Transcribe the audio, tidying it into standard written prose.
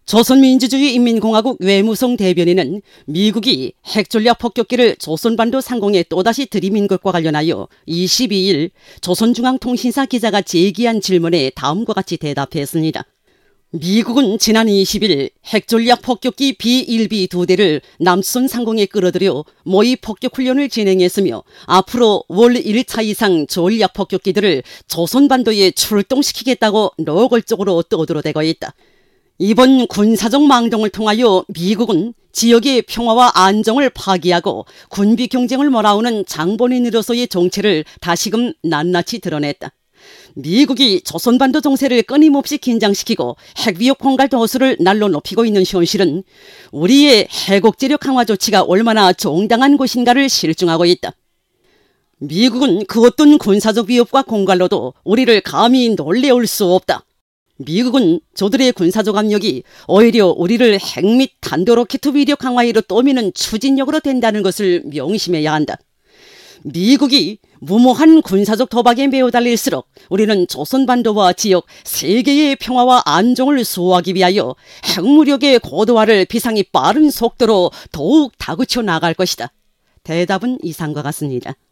조선민주주의인민공화국 외무성 대변인은 미국이 핵전략 폭격기를 조선반도 상공에 또다시 들이민 것과 관련하여 22일 조선중앙통신사 기자가 제기한 질문에 다음과 같이 대답했습니다. 미국은 지난 20일 핵전략 폭격기 B-1B 2대를 남수선 상공에 끌어들여 모의 폭격훈련을 진행했으며 앞으로 월 1차 이상 전략 폭격기들을 조선반도에 출동시키겠다고 노골적으로 떠들어대고 있다. 이번 군사적 망정을 통하여 미국은 지역의 평화와 안정을 파기하고 군비 경쟁을 몰아오는 장본인으로서의 정체를 다시금 낱낱이 드러냈다. 미국이 조선반도 정세를 끊임없이 긴장시키고 핵위협 공갈 도수를 날로 높이고 있는 현실은 우리의 핵억제력 강화 조치가 얼마나 정당한 것인가를 실증하고 있다. 미국은 그 어떤 군사적 위협과 공갈로도 우리를 감히 놀래올 수 없다. 미국은 저들의 군사적 압력이 오히려 우리를 핵 및 탄도로켓 위력 강화에로 떠미는 추진력으로 된다는 것을 명심해야 한다. 미국이 무모한 군사적 도박에 매어 달릴수록 우리는 조선반도와 지역 세계의 평화와 안정을 수호하기 위하여 핵무력의 고도화를 비상이 빠른 속도로 더욱 다그쳐 나갈 것이다. 대답은 이상과 같습니다.